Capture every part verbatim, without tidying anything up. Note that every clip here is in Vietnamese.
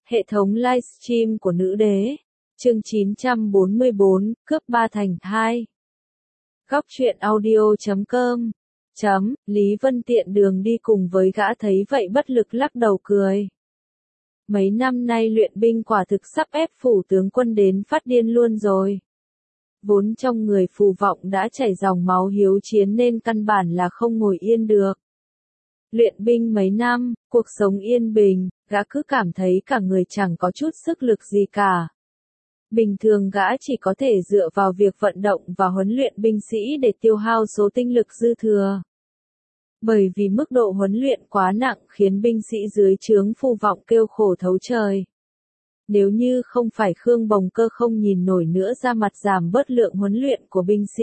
Hệ thống livestream của nữ đế. Chương chín trăm bốn mươi bốn, cướp ba thành hai. Góc truyện audio.com. Chấm, Lý Vân tiện đường đi cùng với gã thấy vậy bất lực lắc đầu cười. Mấy năm nay luyện binh quả thực sắp ép phủ tướng quân đến phát điên luôn rồi. Vốn trong người Phù Vọng đã chảy dòng máu hiếu chiến nên căn bản là không ngồi yên được. Luyện binh mấy năm, cuộc sống yên bình, gã cứ cảm thấy cả người chẳng có chút sức lực gì cả. Bình thường gã chỉ có thể dựa vào việc vận động và huấn luyện binh sĩ để tiêu hao số tinh lực dư thừa. Bởi vì mức độ huấn luyện quá nặng khiến binh sĩ dưới trướng Phù Vọng kêu khổ thấu trời. Nếu như không phải Khương Bồng Cơ không nhìn nổi nữa ra mặt giảm bớt lượng huấn luyện của binh sĩ,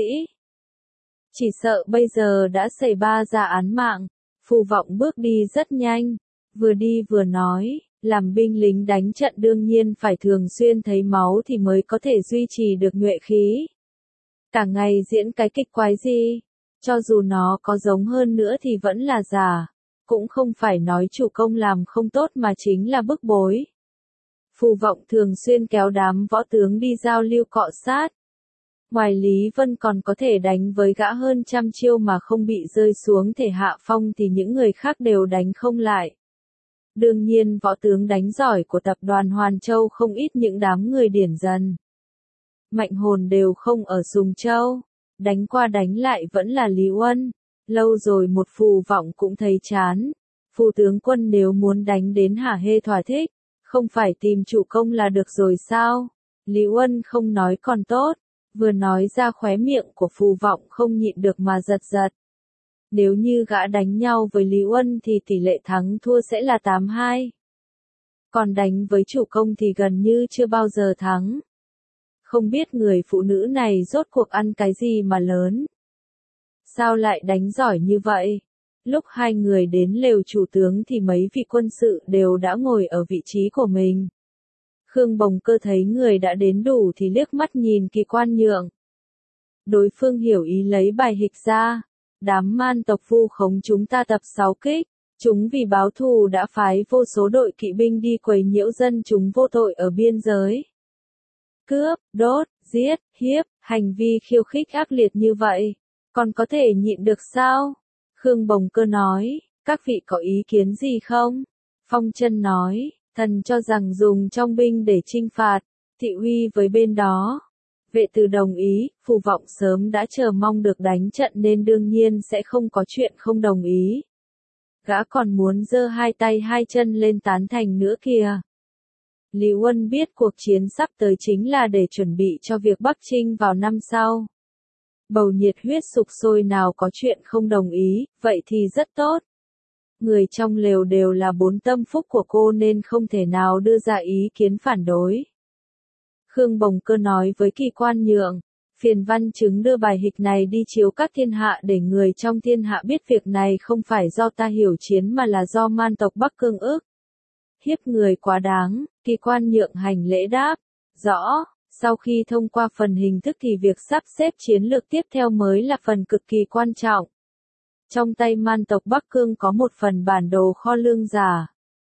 chỉ sợ bây giờ đã xảy ba ra án mạng. Phù Vọng bước đi rất nhanh, vừa đi vừa nói, làm binh lính đánh trận đương nhiên phải thường xuyên thấy máu thì mới có thể duy trì được nhuệ khí. Cả ngày diễn cái kịch quái gì, cho dù nó có giống hơn nữa thì vẫn là giả, cũng không phải nói chủ công làm không tốt mà chính là bức bối. Phù Vọng thường xuyên kéo đám võ tướng đi giao lưu cọ sát. Ngoài Lý Vân còn có thể đánh với gã hơn trăm chiêu mà không bị rơi xuống thể hạ phong thì những người khác đều đánh không lại. Đương nhiên võ tướng đánh giỏi của tập đoàn Hoàn Châu không ít những đám người điển dần. Mạnh hồn đều không ở Sùng Châu, đánh qua đánh lại vẫn là Lý Uân. Lâu rồi một Phù Vọng cũng thấy chán. Phù tướng quân nếu muốn đánh đến hả hê thỏa thích, không phải tìm chủ công là được rồi sao? Lý Uân không nói còn tốt. Vừa nói ra khóe miệng của Phù Vọng không nhịn được mà giật giật. Nếu như gã đánh nhau với Lý Uân thì tỷ lệ thắng thua sẽ là tám hai. Còn đánh với chủ công thì gần như chưa bao giờ thắng. Không biết người phụ nữ này rốt cuộc ăn cái gì mà lớn. Sao lại đánh giỏi như vậy? Lúc hai người đến lều chủ tướng thì mấy vị quân sự đều đã ngồi ở vị trí của mình. Khương Bồng Cơ thấy người đã đến đủ thì liếc mắt nhìn Kỳ Quan Nhượng. Đối phương hiểu ý lấy bài hịch ra. Đám man tộc vu khống chúng ta tập sáu kích. Chúng vì báo thù đã phái vô số đội kỵ binh đi quấy nhiễu dân chúng vô tội ở biên giới. Cướp, đốt, giết, hiếp, hành vi khiêu khích ác liệt như vậy. Còn có thể nhịn được sao? Khương Bồng Cơ nói, các vị có ý kiến gì không? Phong Chân nói. Thần cho rằng dùng trong binh để chinh phạt, thị uy với bên đó. Vệ Từ đồng ý, Phù Vọng sớm đã chờ mong được đánh trận nên đương nhiên sẽ không có chuyện không đồng ý. Gã còn muốn giơ hai tay hai chân lên tán thành nữa kìa. Lý Uân biết cuộc chiến sắp tới chính là để chuẩn bị cho việc Bắc Chinh vào năm sau. Bầu nhiệt huyết sục sôi nào có chuyện không đồng ý, vậy thì rất tốt. Người trong lều đều là bốn tâm phúc của cô nên không thể nào đưa ra ý kiến phản đối. Khương Bồng Cơ nói với Kỳ Quan Nhượng, phiền văn chứng đưa bài hịch này đi chiếu các thiên hạ để người trong thiên hạ biết việc này không phải do ta hiểu chiến mà là do man tộc Bắc Cương ức hiếp người quá đáng. Kỳ Quan Nhượng hành lễ đáp, rõ. Sau khi thông qua phần hình thức thì việc sắp xếp chiến lược tiếp theo mới là phần cực kỳ quan trọng. Trong tay man tộc Bắc Cương có một phần bản đồ kho lương giả.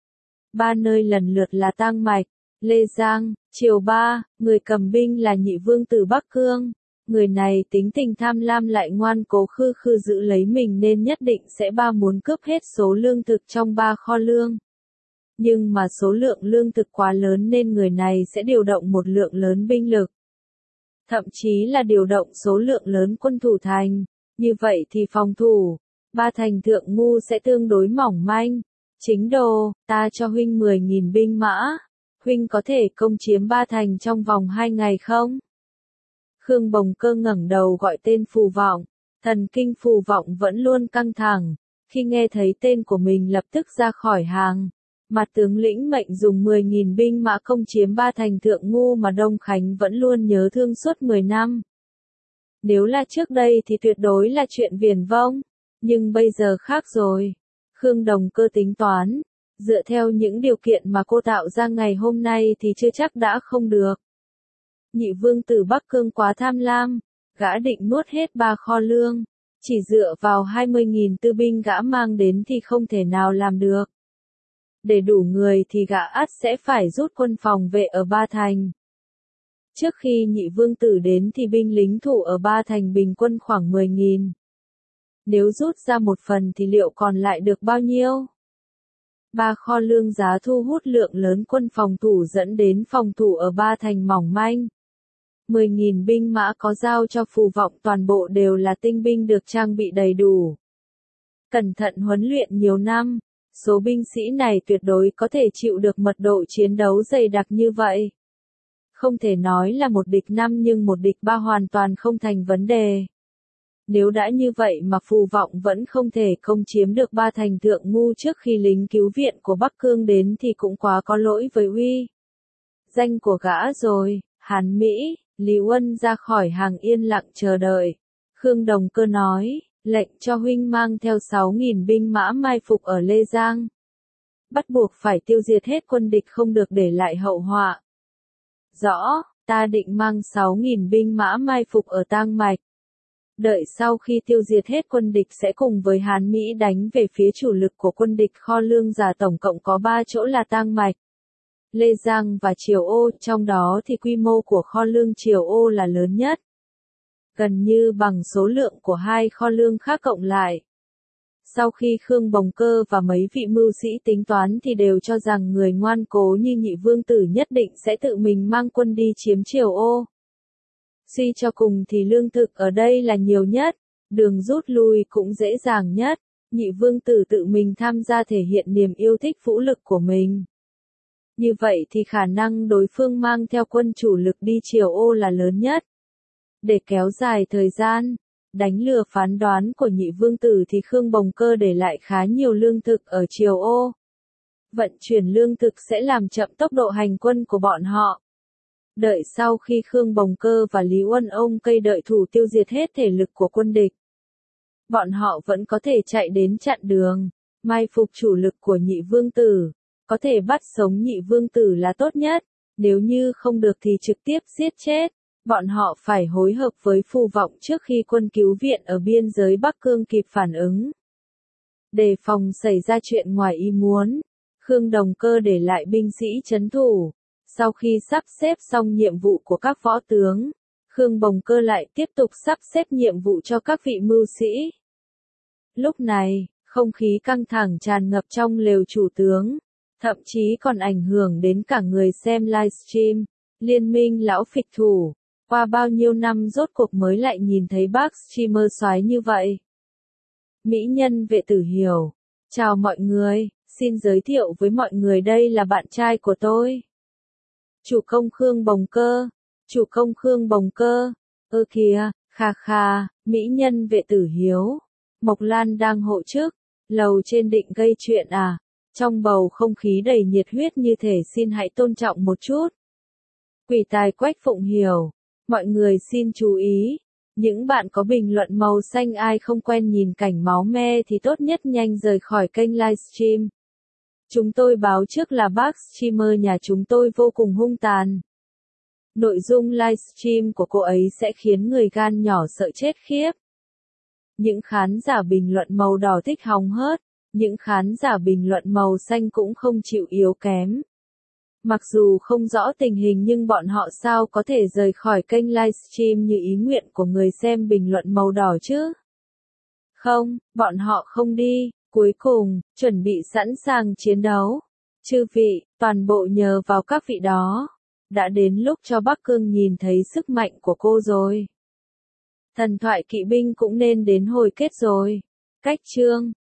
Ba nơi lần lượt là Tang Mạch, Lê Giang, Triều Ba, người cầm binh là Nhị Vương tử Bắc Cương. Người này tính tình tham lam lại ngoan cố khư khư giữ lấy mình nên nhất định sẽ ba muốn cướp hết số lương thực trong ba kho lương. Nhưng mà số lượng lương thực quá lớn nên người này sẽ điều động một lượng lớn binh lực. Thậm chí là điều động số lượng lớn quân thủ thành. Như vậy thì phòng thủ ba thành Thượng Ngu sẽ tương đối mỏng manh. Chính đồ, ta cho huynh mười nghìn binh mã. Huynh có thể công chiếm ba thành trong vòng hai ngày không? Khương Bồng Cơ ngẩng đầu gọi tên Phù Vọng. Thần kinh Phù Vọng vẫn luôn căng thẳng. Khi nghe thấy tên của mình lập tức ra khỏi hàng. Mặt tướng lĩnh mệnh dùng mười nghìn binh mã công chiếm ba thành Thượng Ngu mà Đông Khánh vẫn luôn nhớ thương suốt mười năm. Nếu là trước đây thì tuyệt đối là chuyện viển vông. Nhưng bây giờ khác rồi. Khương Đồng Cơ tính toán. Dựa theo những điều kiện mà cô tạo ra ngày hôm nay thì chưa chắc đã không được. Nhị Vương tử Bắc Cương quá tham lam. Gã định nuốt hết ba kho lương. Chỉ dựa vào hai mươi nghìn tư binh gã mang đến thì không thể nào làm được. Để đủ người thì gã ắt sẽ phải rút quân phòng vệ ở Ba Thành. Trước khi nhị vương tử đến thì binh lính thủ ở Ba Thành bình quân khoảng mười nghìn. Nếu rút ra một phần thì liệu còn lại được bao nhiêu? Ba kho lương giá thu hút lượng lớn quân phòng thủ dẫn đến phòng thủ ở Ba Thành mỏng manh. mười nghìn binh mã có giao cho Phù Vọng toàn bộ đều là tinh binh được trang bị đầy đủ. Cẩn thận huấn luyện nhiều năm, số binh sĩ này tuyệt đối có thể chịu được mật độ chiến đấu dày đặc như vậy. Không thể nói là một địch năm nhưng một địch ba hoàn toàn không thành vấn đề. Nếu đã như vậy mà Phù Vọng vẫn không thể công chiếm được Ba Thành Thượng Ngu trước khi lính cứu viện của Bắc Cương đến thì cũng quá có lỗi với uy danh của gã rồi. Hán Mỹ, Lý Uân ra khỏi hàng yên lặng chờ đợi. Khương Đồng Cơ nói, lệnh cho huynh mang theo sáu nghìn binh mã mai phục ở Lê Giang. Bắt buộc phải tiêu diệt hết quân địch không được để lại hậu họa. Rõ, ta định mang sáu nghìn binh mã mai phục ở Tang Mạch. Đợi sau khi tiêu diệt hết quân địch sẽ cùng với Hán Mỹ đánh về phía chủ lực của quân địch. Kho lương giả tổng cộng có ba chỗ là Tang Mạch, Lê Giang và Triều Ô, trong đó thì quy mô của kho lương Triều Ô là lớn nhất. Gần như bằng số lượng của hai kho lương khác cộng lại. Sau khi Khương Bồng Cơ và mấy vị mưu sĩ tính toán thì đều cho rằng người ngoan cố như nhị vương tử nhất định sẽ tự mình mang quân đi chiếm Triều Ô. Suy cho cùng thì lương thực ở đây là nhiều nhất, đường rút lui cũng dễ dàng nhất, nhị vương tử tự mình tham gia thể hiện niềm yêu thích vũ lực của mình. Như vậy thì khả năng đối phương mang theo quân chủ lực đi Triều Ô là lớn nhất. Để kéo dài thời gian, đánh lừa phán đoán của nhị vương tử thì Khương Bồng Cơ để lại khá nhiều lương thực ở Triều Ô. Vận chuyển lương thực sẽ làm chậm tốc độ hành quân của bọn họ. Đợi sau khi Khương Bồng Cơ và Lý Uân ông cây đợi thủ tiêu diệt hết thể lực của quân địch, bọn họ vẫn có thể chạy đến chặn đường, mai phục chủ lực của nhị vương tử. Có thể bắt sống nhị vương tử là tốt nhất, nếu như không được thì trực tiếp giết chết. Bọn họ phải hối hợp với Phù Vọng trước khi quân cứu viện ở biên giới Bắc Cương kịp phản ứng. Đề phòng xảy ra chuyện ngoài ý muốn, Khương Đồng Cơ để lại binh sĩ trấn thủ. Sau khi sắp xếp xong nhiệm vụ của các võ tướng, Khương Bồng Cơ lại tiếp tục sắp xếp nhiệm vụ cho các vị mưu sĩ. Lúc này, không khí căng thẳng tràn ngập trong lều chủ tướng, thậm chí còn ảnh hưởng đến cả người xem livestream. Liên minh lão phịch thủ, qua bao nhiêu năm rốt cuộc mới lại nhìn thấy bác streamer soái như vậy. Mỹ nhân Vệ Tử Hiểu, chào mọi người, xin giới thiệu với mọi người đây là bạn trai của tôi. Chủ công Khương Bồng Cơ, chủ công Khương Bồng Cơ, ơ kìa, kha kha, Mỹ nhân Vệ Tử Hiếu. Mộc Lan đang hộ chức, lầu trên định gây chuyện à? Trong bầu không khí đầy nhiệt huyết như thể xin hãy tôn trọng một chút. Quỷ tài Quách Phụng Hiểu, mọi người xin chú ý, những bạn có bình luận màu xanh ai không quen nhìn cảnh máu me thì tốt nhất nhanh rời khỏi kênh livestream. Chúng tôi báo trước là bác streamer nhà chúng tôi vô cùng hung tàn. Nội dung livestream của cô ấy sẽ khiến người gan nhỏ sợ chết khiếp. Những khán giả bình luận màu đỏ thích hóng hớt, những khán giả bình luận màu xanh cũng không chịu yếu kém. Mặc dù không rõ tình hình nhưng bọn họ sao có thể rời khỏi kênh livestream như ý nguyện của người xem bình luận màu đỏ chứ? Không, bọn họ không đi. Cuối cùng, chuẩn bị sẵn sàng chiến đấu. Chư vị, toàn bộ nhờ vào các vị đó. Đã đến lúc cho Bắc Cương nhìn thấy sức mạnh của cô rồi. Thần thoại kỵ binh cũng nên đến hồi kết rồi. Cách chương